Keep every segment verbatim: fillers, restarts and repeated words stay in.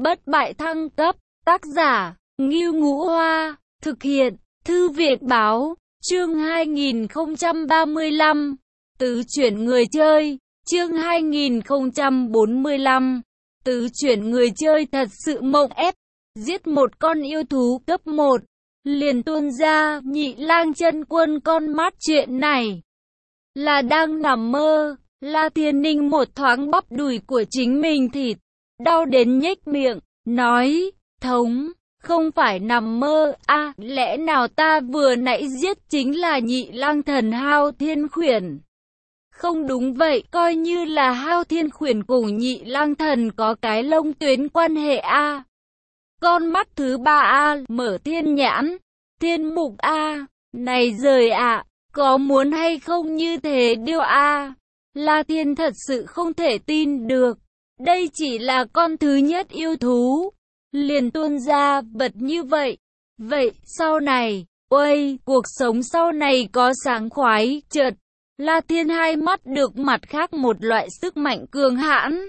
Bất bại thăng cấp, tác giả, Ngưu Ngũ Hoa, thực hiện, Thư viện Báo, chương hai nghìn không trăm ba mươi lăm, tứ chuyển người chơi, chương hai nghìn không trăm bốn mươi lăm, tứ chuyển người chơi thật sự mộng ép, giết một con yêu thú cấp một, liền tuôn ra, Nhị Lang Chân Quân con mắt chuyện này, là đang nằm mơ. La Thiên Ninh một thoáng bắp đùi của chính mình thịt, đau đến nhếch miệng, nói, thống, không phải nằm mơ, a à, lẽ nào ta vừa nãy giết chính là Nhị Lang Thần Hao Thiên Khuyển? Không đúng vậy, coi như là Hao Thiên Khuyển cùng Nhị Lang Thần có cái lông tuyến quan hệ a. À. Con mắt thứ ba a, à, mở thiên nhãn, thiên mục a, à. Này rời ạ, à, có muốn hay không như thế điều a? À. La Thiên thật sự không thể tin được, đây chỉ là con thứ nhất yêu thú, liền tuôn ra vật như vậy. Vậy, sau này, uầy, cuộc sống sau này có sáng khoái, chợt, La Thiên hai mắt được mặt khác một loại sức mạnh cường hãn.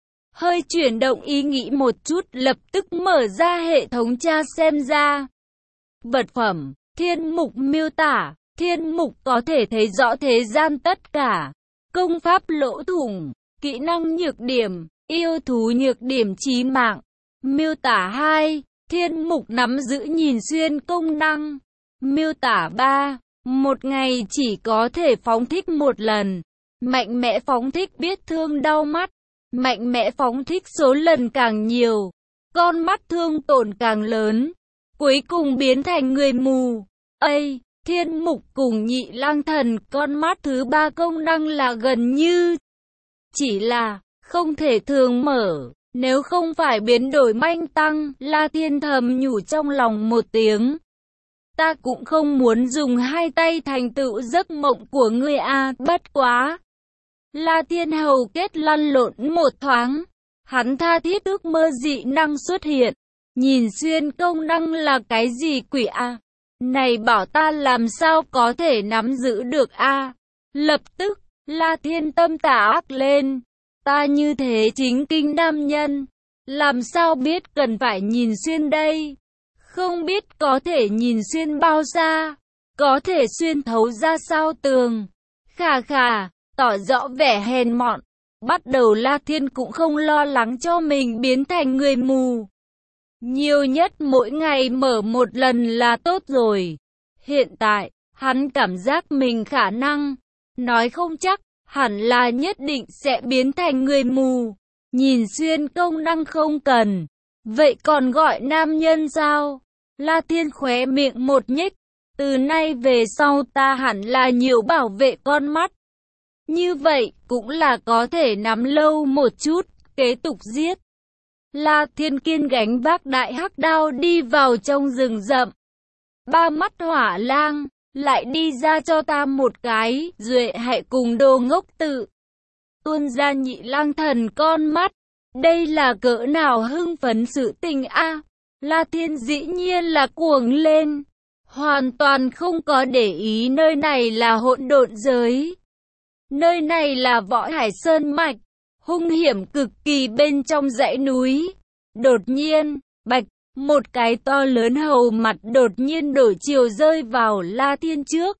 Hơi chuyển động ý nghĩ một chút, lập tức mở ra hệ thống tra xem ra. Vật phẩm, thiên mục miêu tả, thiên mục có thể thấy rõ thế gian tất cả. Công pháp lỗ thủng, kỹ năng nhược điểm, yêu thú nhược điểm chí mạng. Miêu tả hai, thiên mục nắm giữ nhìn xuyên công năng. Miêu tả ba, một ngày chỉ có thể phóng thích một lần. Mạnh mẽ phóng thích biết thương đau mắt. Mạnh mẽ phóng thích số lần càng nhiều, con mắt thương tổn càng lớn. Cuối cùng biến thành người mù. Ây! Thiên mục cùng Nhị Lang Thần con mắt thứ ba công năng là gần như, chỉ là không thể thường mở, nếu không phải biến đổi manh tăng. La Thiên thầm nhủ trong lòng một tiếng, ta cũng không muốn dùng hai tay thành tựu giấc mộng của ngươi a. Bất quá, La Thiên hầu kết lăn lộn một thoáng, hắn tha thiết ước mơ dị năng xuất hiện. Nhìn xuyên công năng là cái gì quỷ a? À? Này bảo ta làm sao có thể nắm giữ được a? À? Lập tức, La Thiên tâm tà ác lên. Ta như thế chính kinh nam nhân, làm sao biết cần phải nhìn xuyên đây? Không biết có thể nhìn xuyên bao xa? Có thể xuyên thấu ra sao tường? Khà khà, tỏ rõ vẻ hèn mọn. Bắt đầu La Thiên cũng không lo lắng cho mình biến thành người mù. Nhiều nhất mỗi ngày mở một lần là tốt rồi. Hiện tại, hắn cảm giác mình khả năng, nói không chắc, hẳn là nhất định sẽ biến thành người mù. Nhìn xuyên công năng không cần. Vậy còn gọi nam nhân sao? La Thiên khóe miệng một nhếch. Từ nay về sau ta hẳn là nhiều bảo vệ con mắt. Như vậy cũng là có thể nắm lâu một chút, kế tục giết. La Thiên Kiên gánh vác đại hắc đao đi vào trong rừng rậm. Ba mắt hỏa lang, lại đi ra cho ta một cái, duệ hại cùng đồ ngốc tự. Tuôn ra Nhị Lang Thần con mắt, đây là cỡ nào hưng phấn sự tình a? À? La Thiên dĩ nhiên là cuồng lên, hoàn toàn không có để ý nơi này là hỗn độn giới. Nơi này là Võ Hải Sơn Mạch, hung hiểm cực kỳ bên trong dãy núi. Đột nhiên, bạch, một cái to lớn hầu mặt đột nhiên đổi chiều rơi vào La Thiên trước.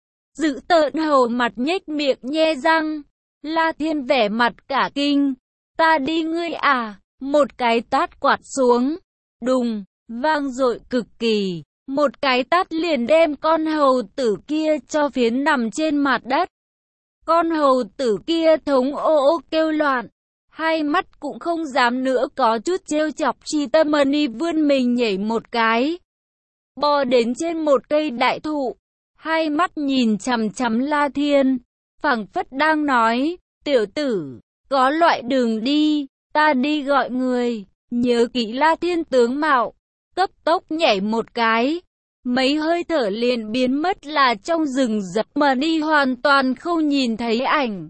Dữ tợn hầu mặt nhếch miệng nhe răng. La Thiên vẻ mặt cả kinh. Ta đi ngươi à, một cái tát quạt xuống. Đùng, vang dội cực kỳ. Một cái tát liền đem con hầu tử kia cho phiến nằm trên mặt đất. Con hầu tử kia thống ô ô kêu loạn, hai mắt cũng không dám nữa có chút trêu chọc. Chi Tâm Mani vươn mình nhảy một cái, bò đến trên một cây đại thụ, hai mắt nhìn chằm chằm La Thiên, phảng phất đang nói, tiểu tử, có loại đường đi, ta đi gọi người, nhớ kỹ La Thiên tướng mạo, cấp tốc nhảy một cái. Mấy hơi thở liền biến mất là trong rừng rậm mà đi hoàn toàn không nhìn thấy ảnh.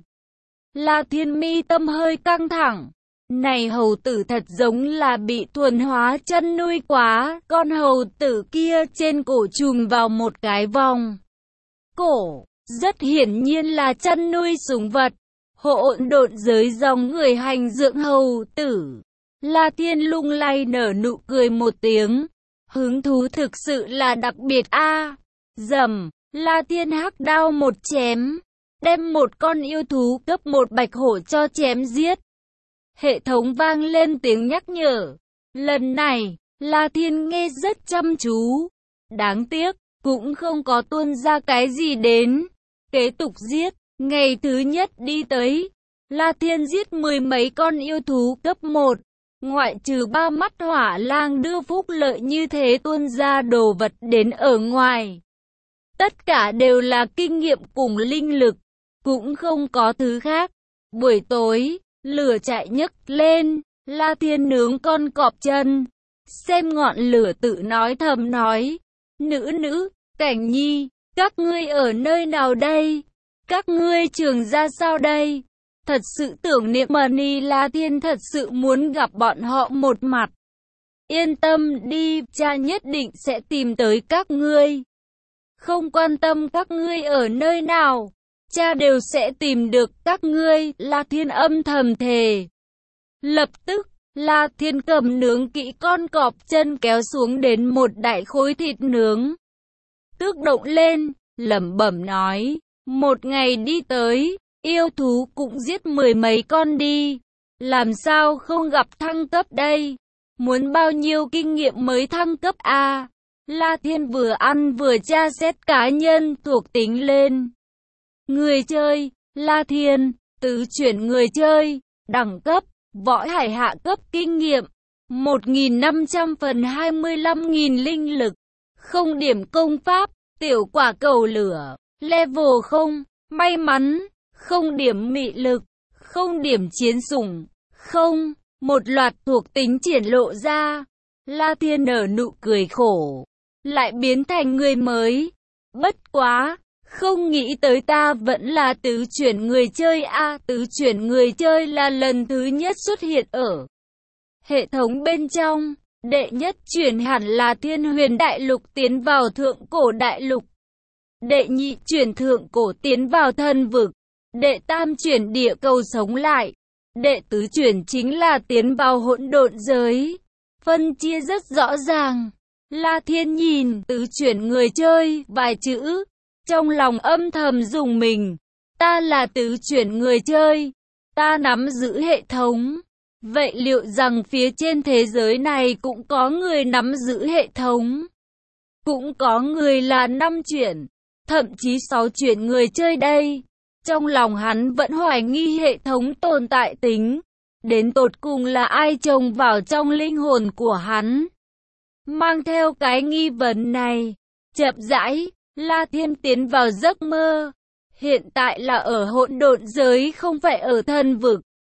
La Thiên mi tâm hơi căng thẳng. Này hầu tử thật giống là bị thuần hóa chăn nuôi quá. Con hầu tử kia trên cổ chùm vào một cái vòng cổ. Rất hiển nhiên là chăn nuôi sủng vật. Hỗn độn giới dòng người hành dưỡng hầu tử. La Thiên lung lay nở nụ cười một tiếng. Hứng thú thực sự là đặc biệt a. À. Rầm, La Thiên hắc đao một chém, đem một con yêu thú cấp một bạch hổ cho chém giết. Hệ thống vang lên tiếng nhắc nhở. Lần này, La Thiên nghe rất chăm chú. Đáng tiếc, cũng không có tuôn ra cái gì đến. Kế tục giết, ngày thứ nhất đi tới, La Thiên giết mười mấy con yêu thú cấp một. Ngoại trừ ba mắt hỏa lang đưa phúc lợi như thế tuôn ra đồ vật đến ở ngoài. Tất cả đều là kinh nghiệm cùng linh lực, cũng không có thứ khác. Buổi tối, lửa chạy nhấc lên, La Thiên nướng con cọp chân. Xem ngọn lửa tự nói thầm nói. Nữ nữ, Cảnh Nhi, các ngươi ở nơi nào đây? Các ngươi trường ra sao đây? Thật sự tưởng niệm Mani. La Thiên thật sự muốn gặp bọn họ một mặt. Yên tâm đi, cha nhất định sẽ tìm tới các ngươi. Không quan tâm các ngươi ở nơi nào, cha đều sẽ tìm được các ngươi. La Thiên âm thầm thề. Lập tức, La Thiên cầm nướng kỹ con cọp chân kéo xuống đến một đại khối thịt nướng. Tước động lên, lẩm bẩm nói, một ngày đi tới, yêu thú cũng giết mười mấy con đi. Làm sao không gặp thăng cấp đây? Muốn bao nhiêu kinh nghiệm mới thăng cấp a? À? La Thiên vừa ăn vừa tra xét cá nhân thuộc tính lên. Người chơi, La Thiên, tứ chuyển người chơi, đẳng cấp, võ hải hạ cấp kinh nghiệm, một nghìn năm trăm phần hai mươi lăm nghìn linh lực, không điểm công pháp, tiểu quả cầu lửa, level không, may mắn, không điểm mị lực, không điểm chiến sủng, không, một loạt thuộc tính triển lộ ra. La Thiên nở nụ cười khổ, lại biến thành người mới. Bất quá, không nghĩ tới ta vẫn là tứ chuyển người chơi a. À, tứ chuyển người chơi là lần thứ nhất xuất hiện ở hệ thống bên trong. Đệ nhất chuyển hẳn là Thiên Huyền Đại Lục tiến vào Thượng Cổ Đại Lục. Đệ nhị chuyển Thượng Cổ tiến vào Thần Vực. Đệ tam chuyển Địa Cầu sống lại. Đệ tứ chuyển chính là tiến vào Hỗn Độn giới. Phân chia rất rõ ràng. La Thiên nhìn tứ chuyển người chơi vài chữ, trong lòng âm thầm dùng mình. Ta là tứ chuyển người chơi, ta nắm giữ hệ thống. Vậy liệu rằng phía trên thế giới này cũng có người nắm giữ hệ thống? Cũng có người là năm chuyển, thậm chí sáu chuyển người chơi đây. Trong lòng hắn vẫn hoài nghi hệ thống tồn tại tính. Đến tột cùng là ai trồng vào trong linh hồn của hắn? Mang theo cái nghi vấn này, chậm rãi, La Thiên tiến vào giấc mơ. Hiện tại là ở hỗn độn giới, không phải ở Thần Vực.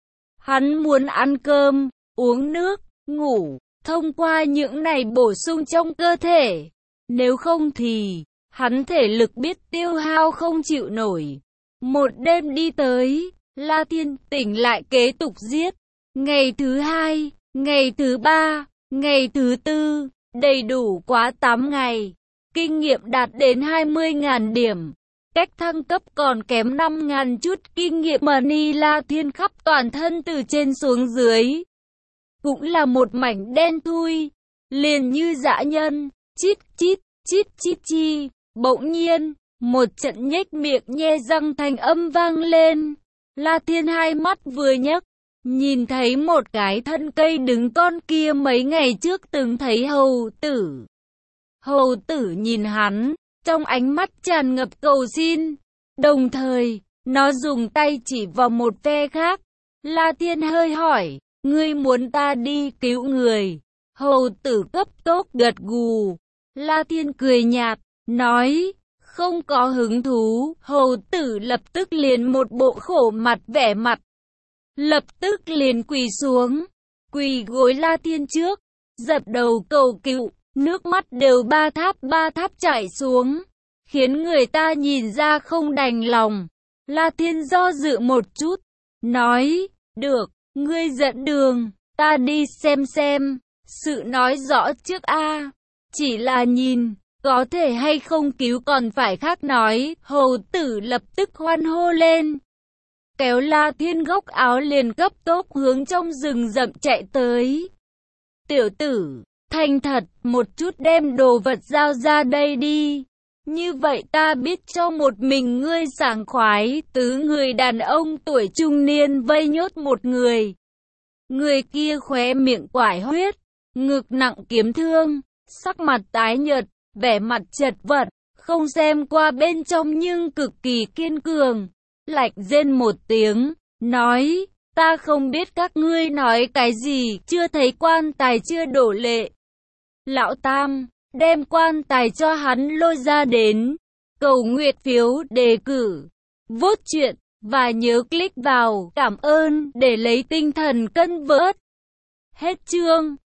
Hắn muốn ăn cơm, uống nước, ngủ, thông qua những này bổ sung trong cơ thể. Nếu không thì, hắn thể lực biết tiêu hao không chịu nổi. Một đêm đi tới, La Thiên tỉnh lại kế tục giết. Ngày thứ hai, ngày thứ ba, ngày thứ tư, đầy đủ quá tám ngày. Kinh nghiệm đạt đến hai mươi nghìn điểm. Cách thăng cấp còn kém năm nghìn chút kinh nghiệm. Mani. La Thiên khắp toàn thân từ trên xuống dưới cũng là một mảnh đen thui, liền như dã nhân. Chít chít, chít chít chi. Bỗng nhiên, một trận nhếch miệng nhe răng thành âm vang lên. La Thiên hai mắt vừa nhấc, nhìn thấy một cái thân cây đứng con kia mấy ngày trước từng thấy hầu tử. Hầu tử nhìn hắn, trong ánh mắt tràn ngập cầu xin. Đồng thời, nó dùng tay chỉ vào một phe khác. La Thiên hơi hỏi, ngươi muốn ta đi cứu người? Hầu tử cấp tốc gật gù. La Thiên cười nhạt, nói, không có hứng thú. Hầu tử lập tức liền một bộ khổ mặt vẻ mặt. Lập tức liền quỳ xuống, quỳ gối La Thiên trước, dập đầu cầu cứu, nước mắt đều ba tháp ba tháp chảy xuống, khiến người ta nhìn ra không đành lòng. La Thiên do dự một chút, nói, được, ngươi dẫn đường, ta đi xem xem, sự nói rõ trước a, chỉ là nhìn, có thể hay không cứu còn phải khác nói. Hầu tử lập tức hoan hô lên. kéo La Thiên góc áo liền cấp tốc hướng trong rừng rậm chạy tới. Tiểu tử, thành thật một chút đem đồ vật giao ra đây đi. Như vậy ta biết cho một mình ngươi sảng khoái. Tứ người đàn ông tuổi trung niên vây nhốt một người. Người kia khóe miệng quải huyết, ngực nặng kiếm thương, sắc mặt tái nhợt, vẻ mặt chật vật, không xem qua bên trong nhưng cực kỳ kiên cường. Lạnh rên một tiếng, nói, ta không biết các ngươi nói cái gì, chưa thấy quan tài chưa đổ lệ. Lão Tam, đem quan tài cho hắn lôi ra đến. Cầu nguyện phiếu đề cử, vote chuyện, và nhớ click vào cảm ơn để lấy tinh thần cân vớt. Hết chương.